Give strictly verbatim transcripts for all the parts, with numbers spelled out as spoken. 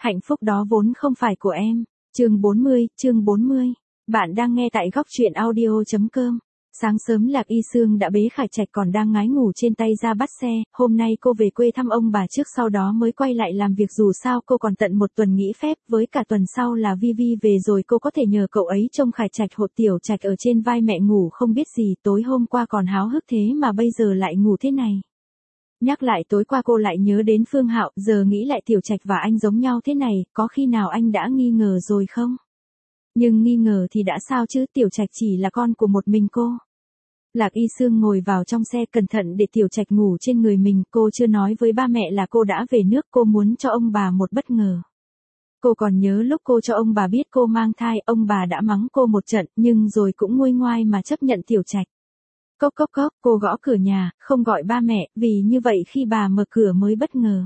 Hạnh phúc đó vốn không phải của em. Chương bốn mươi, chương bốn mươi. Bạn đang nghe tại góc truyện audio chấm com. Sáng sớm Lạc Y Sương đã bế Khải Trạch còn đang ngái ngủ trên tay ra bắt xe, hôm nay cô về quê thăm ông bà trước sau đó mới quay lại làm việc dù sao cô còn tận một tuần nghỉ phép, với cả tuần sau là Vi Vi về rồi cô có thể nhờ cậu ấy trông Khải Trạch hộ Tiểu Trạch ở trên vai mẹ ngủ không biết gì, tối hôm qua còn háo hức thế mà bây giờ lại ngủ thế này. Nhắc lại tối qua cô lại nhớ đến Phương Hạo, giờ nghĩ lại Tiểu Trạch và anh giống nhau thế này, có khi nào anh đã nghi ngờ rồi không? Nhưng nghi ngờ thì đã sao chứ, Tiểu Trạch chỉ là con của một mình cô. Lạc Y Sương ngồi vào trong xe cẩn thận để Tiểu Trạch ngủ trên người mình, cô chưa nói với ba mẹ là cô đã về nước, cô muốn cho ông bà một bất ngờ. Cô còn nhớ lúc cô cho ông bà biết cô mang thai, ông bà đã mắng cô một trận, nhưng rồi cũng nguôi ngoai mà chấp nhận Tiểu Trạch. Cốc cốc cốc, cô gõ cửa nhà, không gọi ba mẹ, vì như vậy khi bà mở cửa mới bất ngờ.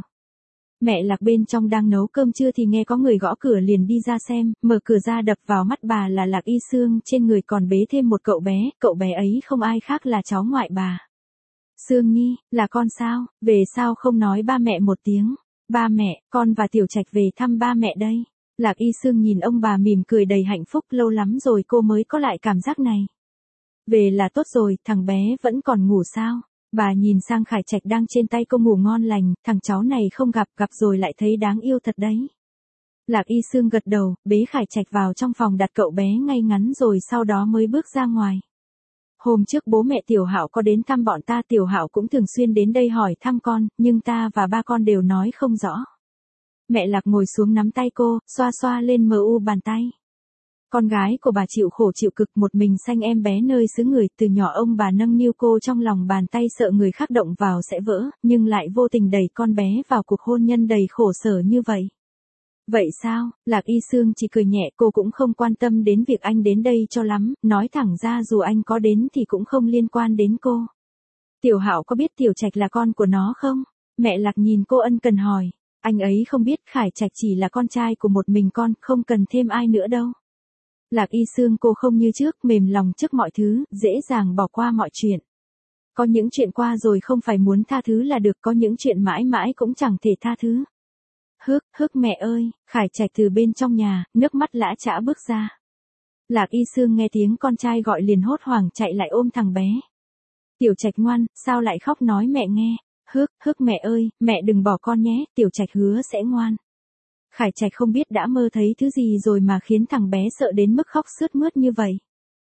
Mẹ Lạc bên trong đang nấu cơm trưa thì nghe có người gõ cửa liền đi ra xem, mở cửa ra đập vào mắt bà là Lạc Y Sương, trên người còn bế thêm một cậu bé, cậu bé ấy không ai khác là cháu ngoại bà. Sương Nhi, là con sao, về sao không nói ba mẹ một tiếng? Ba mẹ, con và Tiểu Trạch về thăm ba mẹ đây. Lạc Y Sương nhìn ông bà mỉm cười đầy hạnh phúc, lâu lắm rồi cô mới có lại cảm giác này. Về là tốt rồi, thằng bé vẫn còn ngủ sao? Bà nhìn sang Khải Trạch đang trên tay cô ngủ ngon lành, thằng cháu này không gặp, gặp rồi lại thấy đáng yêu thật đấy. Lạc Y Sương gật đầu, bế Khải Trạch vào trong phòng đặt cậu bé ngay ngắn rồi sau đó mới bước ra ngoài. Hôm trước bố mẹ Tiểu Hạo có đến thăm bọn ta, Tiểu Hạo cũng thường xuyên đến đây hỏi thăm con, nhưng ta và ba con đều nói không rõ. Mẹ Lạc ngồi xuống nắm tay cô, xoa xoa lên mờ u bàn tay. Con gái của bà chịu khổ chịu cực một mình sanh em bé nơi xứ người, từ nhỏ ông bà nâng niu cô trong lòng bàn tay sợ người khác động vào sẽ vỡ, nhưng lại vô tình đẩy con bé vào cuộc hôn nhân đầy khổ sở như vậy. Vậy sao? Lạc Y Sương chỉ cười nhẹ, cô cũng không quan tâm đến việc anh đến đây cho lắm, nói thẳng ra dù anh có đến thì cũng không liên quan đến cô. Tiểu Hạo có biết Tiểu Trạch là con của nó không? Mẹ Lạc nhìn cô ân cần hỏi. Anh ấy không biết, Khải Trạch chỉ là con trai của một mình con, không cần thêm ai nữa đâu. Lạc Y Sương cô không như trước, mềm lòng trước mọi thứ, dễ dàng bỏ qua mọi chuyện. Có những chuyện qua rồi không phải muốn tha thứ là được, có những chuyện mãi mãi cũng chẳng thể tha thứ. Hức, hức mẹ ơi, Khải Trạch từ bên trong nhà, nước mắt lã chã bước ra. Lạc Y Sương nghe tiếng con trai gọi liền hốt hoảng chạy lại ôm thằng bé. Tiểu Trạch ngoan, sao lại khóc nói mẹ nghe. Hức, hức mẹ ơi, mẹ đừng bỏ con nhé, Tiểu Trạch hứa sẽ ngoan. Khải Trạch không biết đã mơ thấy thứ gì rồi mà khiến thằng bé sợ đến mức khóc sướt mướt như vậy.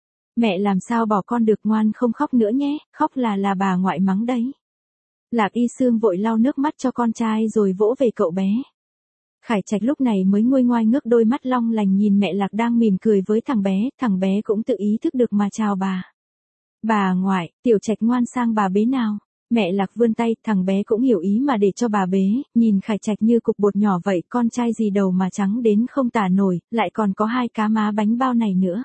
Mẹ làm sao bỏ con được, ngoan không khóc nữa nhé, khóc là là bà ngoại mắng đấy. Lạc Y Sương vội lau nước mắt cho con trai rồi vỗ về cậu bé. Khải Trạch lúc này mới nguôi ngoai ngước đôi mắt long lành nhìn mẹ Lạc đang mỉm cười với thằng bé, thằng bé cũng tự ý thức được mà chào bà. Bà ngoại, Tiểu Trạch ngoan sang bà bế nào. Mẹ Lạc vươn tay, thằng bé cũng hiểu ý mà để cho bà bế, nhìn Khải Trạch như cục bột nhỏ vậy, con trai gì đầu mà trắng đến không tả nổi, lại còn có hai cá má bánh bao này nữa.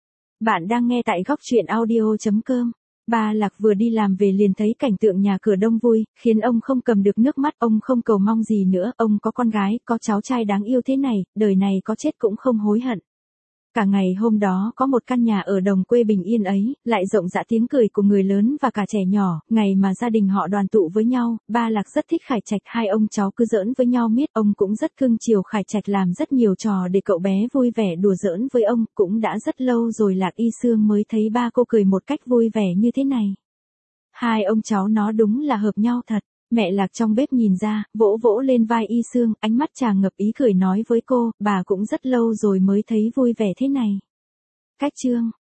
Bạn đang nghe tại góc truyện audio chấm com. Ba Lạc vừa đi làm về liền thấy cảnh tượng nhà cửa đông vui, khiến ông không cầm được nước mắt, ông không cầu mong gì nữa, ông có con gái, có cháu trai đáng yêu thế này, đời này có chết cũng không hối hận. Cả ngày hôm đó có một căn nhà ở đồng quê bình yên ấy, lại rộng rã tiếng cười của người lớn và cả trẻ nhỏ, ngày mà gia đình họ đoàn tụ với nhau, ba Lạc rất thích Khải Trạch, hai ông cháu cứ giỡn với nhau miết, ông cũng rất cưng chiều Khải Trạch, làm rất nhiều trò để cậu bé vui vẻ đùa giỡn với ông, cũng đã rất lâu rồi Lạc Y Sương mới thấy ba cô cười một cách vui vẻ như thế này. Hai ông cháu nó đúng là hợp nhau thật. Mẹ Lạc trong bếp nhìn ra, vỗ vỗ lên vai Y Sương, ánh mắt tràn ngập ý cười nói với cô, bà cũng rất lâu rồi mới thấy vui vẻ thế này. Cách chương